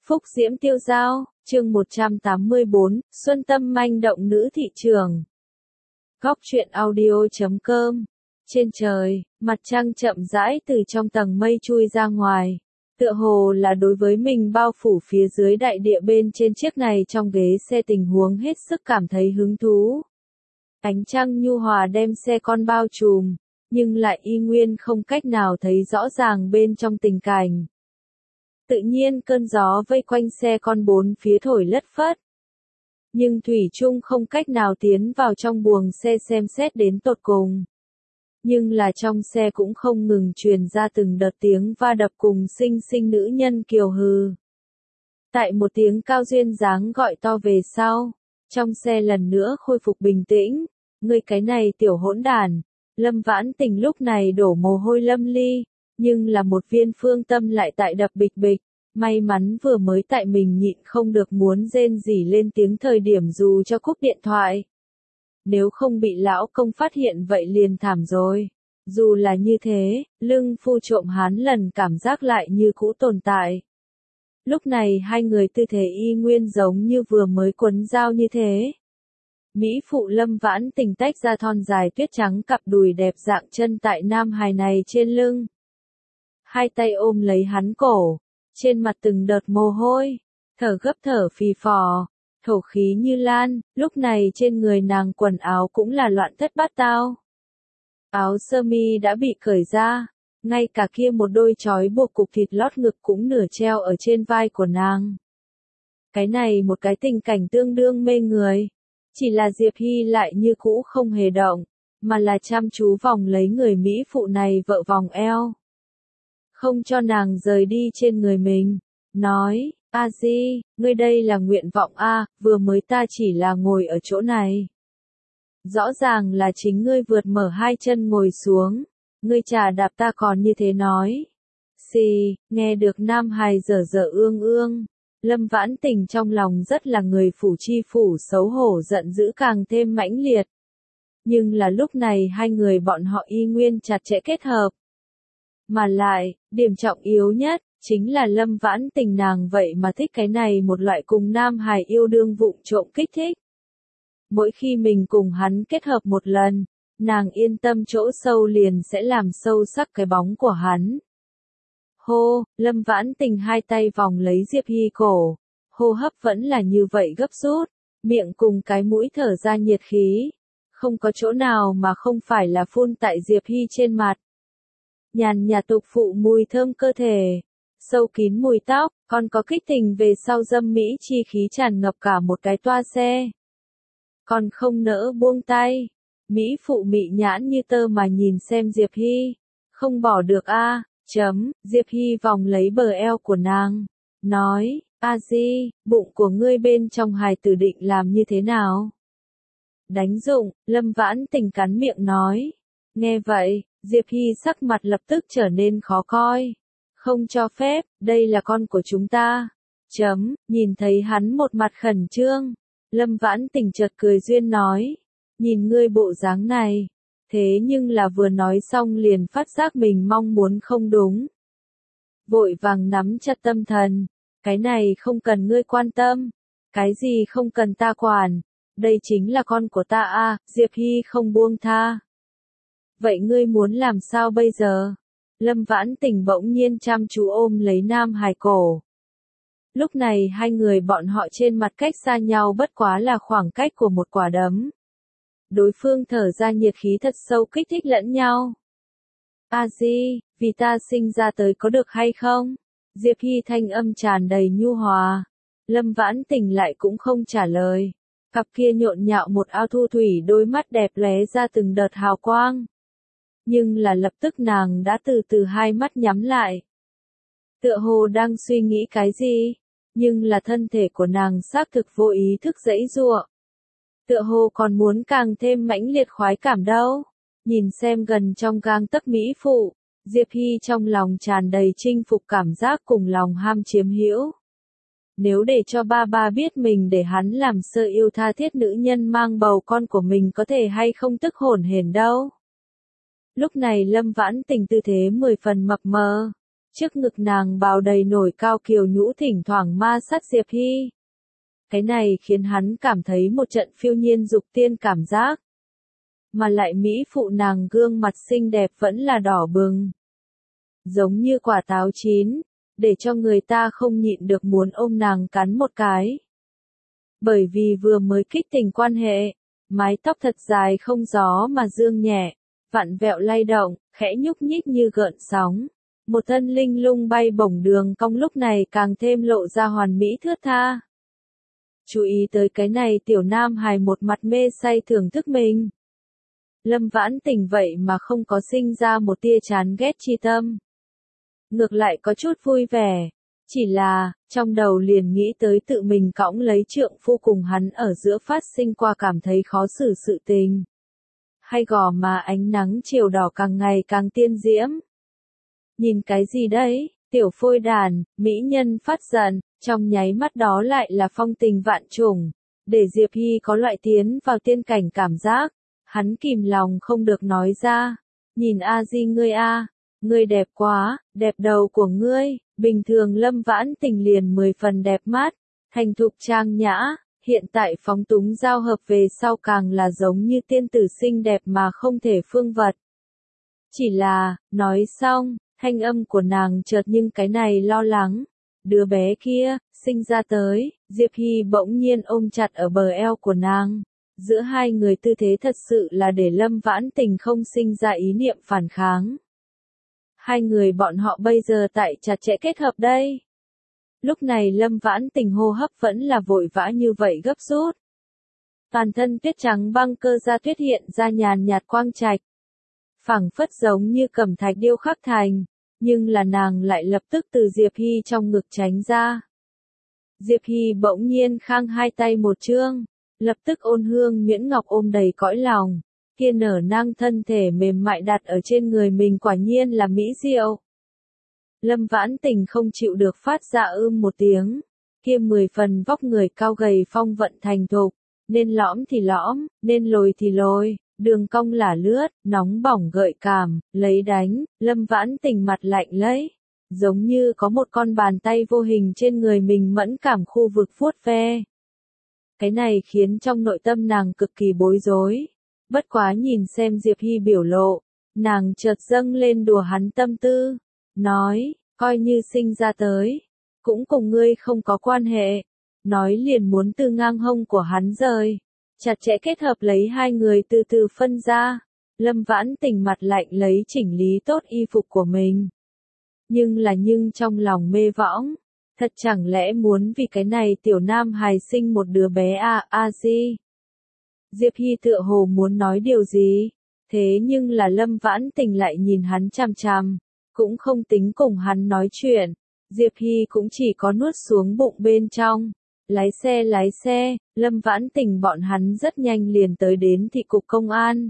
Phúc diễm tiêu dao, chương 184, Xuân tâm manh động nữ thị trường. Góc truyện audio.com. Trên trời, mặt trăng chậm rãi từ trong tầng mây chui ra ngoài. Tựa hồ là đối với mình bao phủ phía dưới đại địa bên trên chiếc này trong ghế xe tình huống hết sức cảm thấy hứng thú. Ánh trăng nhu hòa đem xe con bao trùm, nhưng lại y nguyên không cách nào thấy rõ ràng bên trong tình cảnh. Tự nhiên cơn gió vây quanh xe con bốn phía thổi lất phất. Nhưng thủy chung không cách nào tiến vào trong buồng xe xem xét đến tột cùng. Nhưng là trong xe cũng không ngừng truyền ra từng đợt tiếng va đập cùng xinh xinh nữ nhân kiều hừ. Tại một tiếng cao duyên dáng gọi to về sau, trong xe lần nữa khôi phục bình tĩnh. Ngươi cái này tiểu hỗn đản. Lâm Vãn Tình lúc này đổ mồ hôi lâm ly, nhưng là một viên phương tâm lại tại đập bịch bịch. May mắn vừa mới tại mình nhịn không được muốn rên rỉ lên tiếng thời điểm dù cho cúp điện thoại. Nếu không bị lão công phát hiện vậy liền thảm rồi. Dù là như thế, lưng phu trộm hán lần cảm giác lại như cũ tồn tại. Lúc này hai người tư thế y nguyên giống như vừa mới quấn dao như thế. Mỹ phụ Lâm Vãn Tình tách ra thon dài tuyết trắng cặp đùi đẹp dạng chân tại nam hài này trên lưng. Hai tay ôm lấy hắn cổ, trên mặt từng đợt mồ hôi, thở gấp thở phì phò, thổ khí như lan, lúc này trên người nàng quần áo cũng là loạn thất bát tao. Áo sơ mi đã bị cởi ra, ngay cả kia một đôi trói buộc cục thịt lót ngực cũng nửa treo ở trên vai của nàng. Cái này một cái tình cảnh tương đương mê người. Chỉ là Diệp Hy lại như cũ không hề động, mà là chăm chú vòng lấy người Mỹ phụ này vợ vòng eo. Không cho nàng rời đi trên người mình, nói, A Di, ngươi đây là nguyện vọng A, vừa mới ta chỉ là ngồi ở chỗ này. Rõ ràng là chính ngươi vượt mở hai chân ngồi xuống, ngươi chà đạp ta còn như thế nói. Xì, nghe được nam hài dở dở ương ương. Lâm Vãn Tình trong lòng rất là người phủ chi phủ xấu hổ giận dữ càng thêm mãnh liệt. Nhưng là lúc này hai người bọn họ y nguyên chặt chẽ kết hợp. Mà lại, điểm trọng yếu nhất, chính là Lâm Vãn Tình nàng vậy mà thích cái này một loại cùng nam hài yêu đương vụng trộm kích thích. Mỗi khi mình cùng hắn kết hợp một lần, nàng yên tâm chỗ sâu liền sẽ làm sâu sắc cái bóng của hắn. Hô, Lâm Vãn Tình hai tay vòng lấy Diệp Hy cổ, hô hấp vẫn là như vậy gấp rút, miệng cùng cái mũi thở ra nhiệt khí, không có chỗ nào mà không phải là phun tại Diệp Hy trên mặt. Nhàn nhạt tục phụ mùi thơm cơ thể, sâu kín mùi tóc, còn có kích tình về sau dâm mỹ chi khí tràn ngập cả một cái toa xe. Còn không nỡ buông tay, Mỹ phụ mị nhãn như tơ mà nhìn xem Diệp Hy, không bỏ được a. Diệp Hy vòng lấy bờ eo của nàng, nói, A Di, bụng của ngươi bên trong hài tử định làm như thế nào? Đánh dụng, Lâm Vãn Tình cắn miệng nói. Nghe vậy, Diệp Hy sắc mặt lập tức trở nên khó coi. Không cho phép, đây là con của chúng ta. Nhìn thấy hắn một mặt khẩn trương, Lâm Vãn Tình chợt cười duyên nói, nhìn ngươi bộ dáng này. Thế nhưng là vừa nói xong liền phát giác mình mong muốn không đúng. Vội vàng nắm chặt tâm thần, cái này không cần ngươi quan tâm, cái gì không cần ta quản, đây chính là con của ta a. Diệp Hy không buông tha. Vậy ngươi muốn làm sao bây giờ? Lâm Vãn Tình bỗng nhiên chăm chú ôm lấy nam hài cổ. Lúc này hai người bọn họ trên mặt cách xa nhau bất quá là khoảng cách của một quả đấm. Đối phương thở ra nhiệt khí thật sâu kích thích lẫn nhau. A Di, vì ta sinh ra tới có được hay không? Diệp Hy thanh âm tràn đầy nhu hòa. Lâm Vãn Tình lại cũng không trả lời. Cặp kia nhộn nhạo một ao thu thủy đôi mắt đẹp lóe ra từng đợt hào quang. Nhưng là lập tức nàng đã từ từ hai mắt nhắm lại. Tựa hồ đang suy nghĩ cái gì, nhưng là thân thể của nàng xác thực vô ý thức giãy giụa. Tựa hồ còn muốn càng thêm mãnh liệt khoái cảm đâu. Nhìn xem gần trong gang tấc Mỹ phụ, Diệp Hy trong lòng tràn đầy chinh phục cảm giác cùng lòng ham chiếm hữu. Nếu để cho ba biết mình để hắn làm sơ yêu tha thiết nữ nhân mang bầu con của mình có thể hay không tức hổn hển đâu. Lúc này Lâm Vãn Tình tư thế 10 phần mập mờ, Trước ngực nàng bào đầy nổi cao kiều nhũ thỉnh thoảng ma sát Diệp Hy. Cái này khiến hắn cảm thấy một trận phiêu nhiên dục tiên cảm giác. Mà lại mỹ phụ nàng gương mặt xinh đẹp vẫn là đỏ bừng. Giống như quả táo chín, để cho người ta không nhịn được muốn ôm nàng cắn một cái. Bởi vì vừa mới kích tình quan hệ, mái tóc thật dài không gió mà dương nhẹ, vặn vẹo lay động, khẽ nhúc nhích như gợn sóng. Một thân linh lung bay bổng đường cong lúc này càng thêm lộ ra hoàn mỹ thướt tha. Chú ý tới cái này tiểu nam hài một mặt mê say thưởng thức mình. Lâm Vãn Tình vậy mà không có sinh ra một tia chán ghét chi tâm. Ngược lại có chút vui vẻ. Chỉ là, trong đầu liền nghĩ tới tự mình cõng lấy trượng phu cùng hắn ở giữa phát sinh qua cảm thấy khó xử sự tình. Hay gò mà ánh nắng chiều đỏ càng ngày càng tiên diễm. Nhìn cái gì đấy, tiểu phôi đàn, mỹ nhân phát giận, trong nháy mắt đó lại là phong tình vạn trùng, để Diệp Hy có loại tiến vào tiên cảnh cảm giác, hắn kìm lòng không được nói ra, nhìn A Di ngươi đẹp quá, đẹp đầu của ngươi, bình thường Lâm Vãn Tình liền 10 phần đẹp mắt, thành thục trang nhã, hiện tại phóng túng giao hợp về sau càng là giống như tiên tử xinh đẹp mà không thể phương vật. Chỉ là, nói xong, thanh âm của nàng chợt nhưng cái này lo lắng. Đứa bé kia, sinh ra tới, Diệp Hy bỗng nhiên ôm chặt ở bờ eo của nàng. Giữa hai người tư thế thật sự là để Lâm Vãn Tình không sinh ra ý niệm phản kháng. Hai người bọn họ bây giờ tại chặt chẽ kết hợp đây. Lúc này Lâm Vãn Tình hô hấp vẫn là vội vã như vậy gấp rút. Toàn thân tuyết trắng băng cơ da tuyết hiện ra nhàn nhạt quang trạch. Phảng phất giống như cẩm thạch điêu khắc thành, nhưng là nàng lại lập tức từ Diệp Hy trong ngực tránh ra. Diệp Hy bỗng nhiên khang hai tay một chương, lập tức ôn hương nhuyễn ngọc ôm đầy cõi lòng, kia nở nang thân thể mềm mại đặt ở trên người mình quả nhiên là mỹ diệu. Lâm Vãn Tình không chịu được phát ra một tiếng, kia 10 phần vóc người cao gầy phong vận thành thục, nên lõm thì lõm, nên lồi thì lồi. Đường cong lả lướt, nóng bỏng gợi cảm, lấy đánh, Lâm Vãn Tình mặt lạnh lấy, giống như có một con bàn tay vô hình trên người mình mẫn cảm khu vực vuốt ve. Cái này khiến trong nội tâm nàng cực kỳ bối rối, bất quá nhìn xem Diệp Hy biểu lộ, nàng chợt dâng lên đùa hắn tâm tư, nói, coi như sinh ra tới, cũng cùng ngươi không có quan hệ, nói liền muốn từ ngang hông của hắn rời. Chặt chẽ kết hợp lấy hai người từ từ phân ra, Lâm Vãn Tình mặt lạnh lấy chỉnh lý tốt y phục của mình. Nhưng trong lòng mê võng, thật chẳng lẽ muốn vì cái này tiểu nam hài sinh một đứa bé A Di. Diệp Hy tựa hồ muốn nói điều gì, thế nhưng là Lâm Vãn Tình lại nhìn hắn chằm chằm, cũng không tính cùng hắn nói chuyện, Diệp Hy cũng chỉ có nuốt xuống bụng bên trong. Lái xe, Lâm Vãn Tình bọn hắn rất nhanh liền tới đến thị cục công an.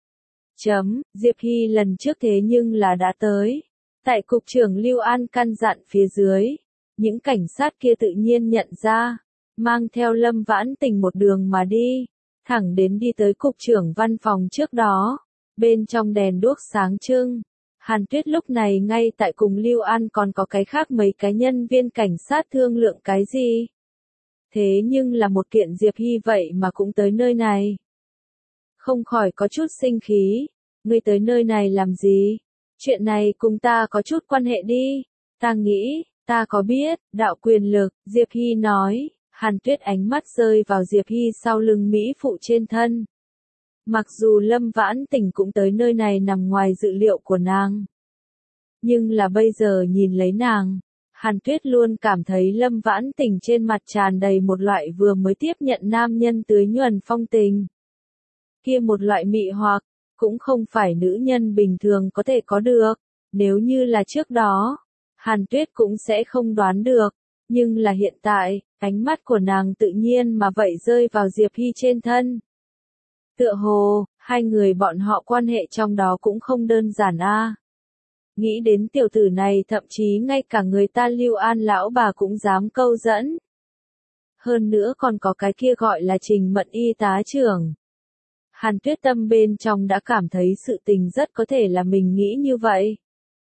Diệp Hy lần trước thế nhưng là đã tới. Tại cục trưởng Lưu An căn dặn phía dưới, những cảnh sát kia tự nhiên nhận ra, mang theo Lâm Vãn Tình một đường mà đi, thẳng đến đi tới cục trưởng văn phòng trước đó, bên trong đèn đuốc sáng trưng. Hàn Tuyết lúc này ngay tại cùng Lưu An còn có cái khác mấy cái nhân viên cảnh sát thương lượng cái gì. Thế nhưng là một kiện Diệp Hy vậy mà cũng tới nơi này. Không khỏi có chút sinh khí, ngươi tới nơi này làm gì? Chuyện này cùng ta có chút quan hệ đi. Ta nghĩ, ta có biết, đạo quyền lực, Diệp Hy nói, Hàn Tuyết ánh mắt rơi vào Diệp Hy sau lưng Mỹ phụ trên thân. Mặc dù Lâm Vãn Tình cũng tới nơi này nằm ngoài dự liệu của nàng. Nhưng là bây giờ nhìn lấy nàng. Hàn Tuyết luôn cảm thấy Lâm Vãn Tình trên mặt tràn đầy một loại vừa mới tiếp nhận nam nhân tưới nhuần phong tình. Kia một loại mị hoặc, cũng không phải nữ nhân bình thường có thể có được, nếu như là trước đó, Hàn Tuyết cũng sẽ không đoán được, nhưng là hiện tại, ánh mắt của nàng tự nhiên mà vậy rơi vào Diệp Hy trên thân. Tựa hồ, hai người bọn họ quan hệ trong đó cũng không đơn giản a. Nghĩ đến tiểu tử này thậm chí ngay cả người ta Lưu An lão bà cũng dám câu dẫn. Hơn nữa còn có cái kia gọi là Trình Mận y tá trưởng. Hàn Tuyết tâm bên trong đã cảm thấy sự tình rất có thể là mình nghĩ như vậy.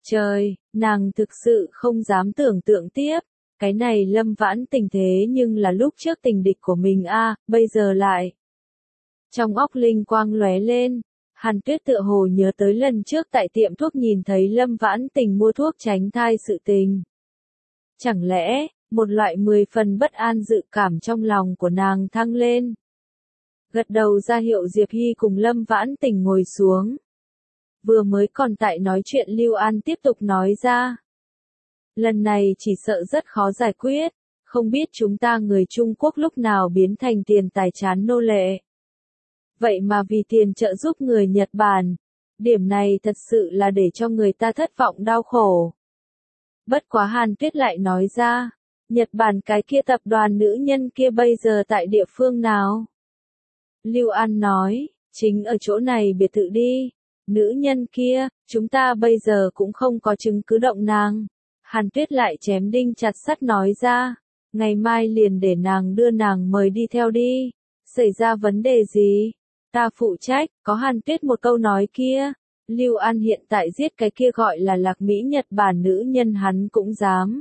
Trời, nàng thực sự không dám tưởng tượng tiếp. Cái này Lâm Vãn Tình thế nhưng là lúc trước tình địch của mình a, bây giờ lại. Trong óc linh quang lóe lên, Hàn Tuyết tựa hồ nhớ tới lần trước tại tiệm thuốc nhìn thấy Lâm Vãn Tình mua thuốc tránh thai sự tình. Chẳng lẽ, một loại 10 phần bất an dự cảm trong lòng của nàng thăng lên. Gật đầu ra hiệu Diệp Hy cùng Lâm Vãn Tình ngồi xuống. Vừa mới còn tại nói chuyện Lưu An tiếp tục nói ra. Lần này chỉ sợ rất khó giải quyết, không biết chúng ta người Trung Quốc lúc nào biến thành tiền tài chán nô lệ. Vậy mà vì tiền trợ giúp người Nhật Bản, điểm này thật sự là để cho người ta thất vọng đau khổ. Bất quá Hàn Tuyết lại nói ra, Nhật Bản cái kia tập đoàn nữ nhân kia bây giờ tại địa phương nào? Lưu An nói, chính ở chỗ này biệt thự đi. Nữ nhân kia, chúng ta bây giờ cũng không có chứng cứ động nàng. Hàn Tuyết lại chém đinh chặt sắt nói ra, ngày mai liền để nàng đưa nàng mời đi theo đi. Xảy ra vấn đề gì? Ta phụ trách, có Hàn Tuyết một câu nói kia. Lưu An hiện tại giết cái kia gọi là Lạc Mỹ Nhật Bản nữ nhân hắn cũng dám.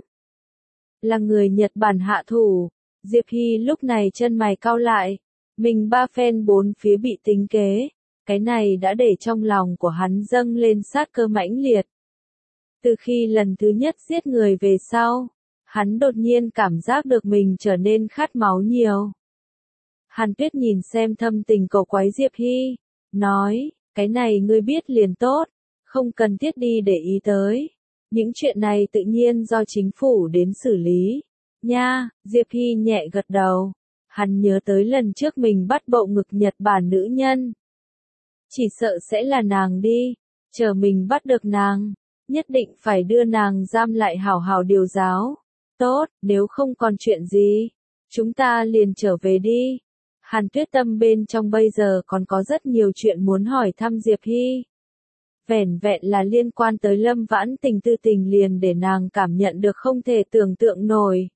Là người Nhật Bản hạ thủ. Diệp Hy lúc này chân mày cau lại. Mình ba phen bốn phía bị tính kế. Cái này đã để trong lòng của hắn dâng lên sát cơ mãnh liệt. Từ khi lần thứ nhất giết người về sau, hắn đột nhiên cảm giác được mình trở nên khát máu nhiều. Hàn Tuyết nhìn xem thâm tình cầu quái Diệp Hy, nói, cái này ngươi biết liền tốt, không cần thiết đi để ý tới. Những chuyện này tự nhiên do chính phủ đến xử lý. Nha, Diệp Hy nhẹ gật đầu. Hắn nhớ tới lần trước mình bắt bộ ngực Nhật Bản nữ nhân. Chỉ sợ sẽ là nàng đi, chờ mình bắt được nàng, nhất định phải đưa nàng giam lại hảo hảo điều giáo. Tốt, nếu không còn chuyện gì, chúng ta liền trở về đi. Hàn Tuyết tâm bên trong bây giờ còn có rất nhiều chuyện muốn hỏi thăm Diệp Hy. Vẻn vẹn là liên quan tới Lâm Vãn Tình tư tình liền để nàng cảm nhận được không thể tưởng tượng nổi.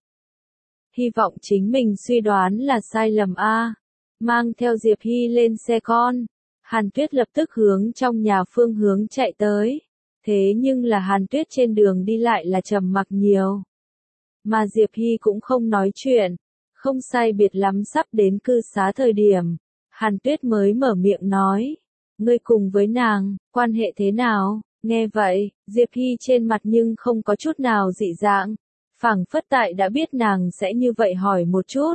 Hy vọng chính mình suy đoán là sai lầm a. Mang theo Diệp Hy lên xe con, Hàn Tuyết lập tức hướng trong nhà phương hướng chạy tới. Thế nhưng là Hàn Tuyết trên đường đi lại là trầm mặc nhiều. Mà Diệp Hy cũng không nói chuyện. Không sai biệt lắm sắp đến cư xá thời điểm. Hàn Tuyết mới mở miệng nói. Ngươi cùng với nàng, quan hệ thế nào? Nghe vậy, Diệp Hy trên mặt nhưng không có chút nào dị dạng. Phảng phất tại đã biết nàng sẽ như vậy hỏi một chút.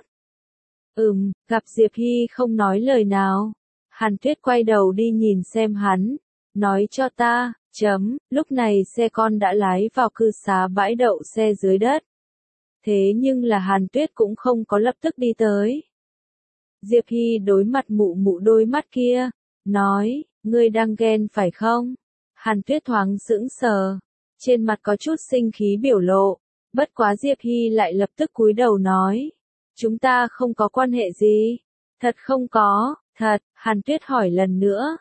Gặp Diệp Hy không nói lời nào. Hàn Tuyết quay đầu đi nhìn xem hắn. Nói cho ta, lúc này xe con đã lái vào cư xá bãi đậu xe dưới đất. Thế nhưng là Hàn Tuyết cũng không có lập tức đi tới. Diệp Hy đối mặt mụ mụ đôi mắt kia, nói, ngươi đang ghen phải không? Hàn Tuyết thoáng sững sờ, trên mặt có chút sinh khí biểu lộ, bất quá Diệp Hy lại lập tức cúi đầu nói, chúng ta không có quan hệ gì. Thật không có, thật, Hàn Tuyết hỏi lần nữa.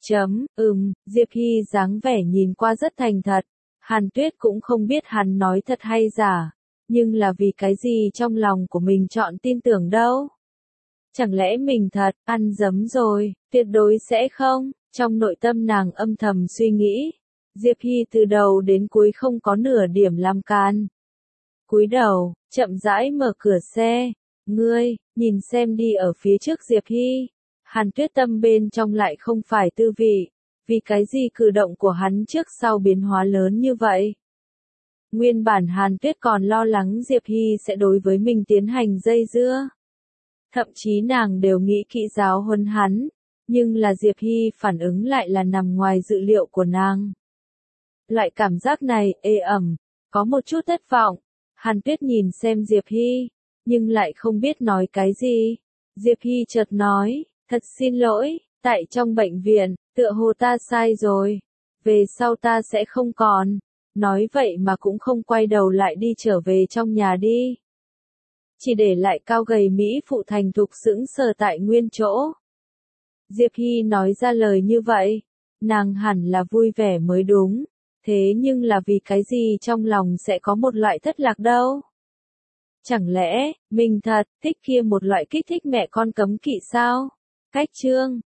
Diệp Hy dáng vẻ nhìn qua rất thành thật, Hàn Tuyết cũng không biết hắn nói thật hay giả. Nhưng là vì cái gì trong lòng của mình chọn tin tưởng đâu? Chẳng lẽ mình thật, ăn dấm rồi, tuyệt đối sẽ không? Trong nội tâm nàng âm thầm suy nghĩ. Diệp Hy từ đầu đến cuối không có nửa điểm làm can. Cúi đầu, chậm rãi mở cửa xe. Ngươi, nhìn xem đi ở phía trước Diệp Hy. Hàn Tuyết tâm bên trong lại không phải tư vị. Vì cái gì cử động của hắn trước sau biến hóa lớn như vậy? Nguyên bản Hàn Tuyết còn lo lắng Diệp Hy sẽ đối với mình tiến hành dây dưa. Thậm chí nàng đều nghĩ kỹ giáo huấn hắn, nhưng là Diệp Hy phản ứng lại là nằm ngoài dự liệu của nàng. Loại cảm giác này ê ẩm, có một chút thất vọng. Hàn Tuyết nhìn xem Diệp Hy, nhưng lại không biết nói cái gì. Diệp Hy chợt nói, thật xin lỗi, tại trong bệnh viện, tựa hồ ta sai rồi. Về sau ta sẽ không còn. Nói vậy mà cũng không quay đầu lại đi trở về trong nhà đi. Chỉ để lại cao gầy Mỹ phụ thành thục sững sờ tại nguyên chỗ. Diệp Hy nói ra lời như vậy, nàng hẳn là vui vẻ mới đúng. Thế nhưng là vì cái gì trong lòng sẽ có một loại thất lạc đâu? Chẳng lẽ, mình thật thích kia một loại kích thích mẹ con cấm kỵ sao? Cách chương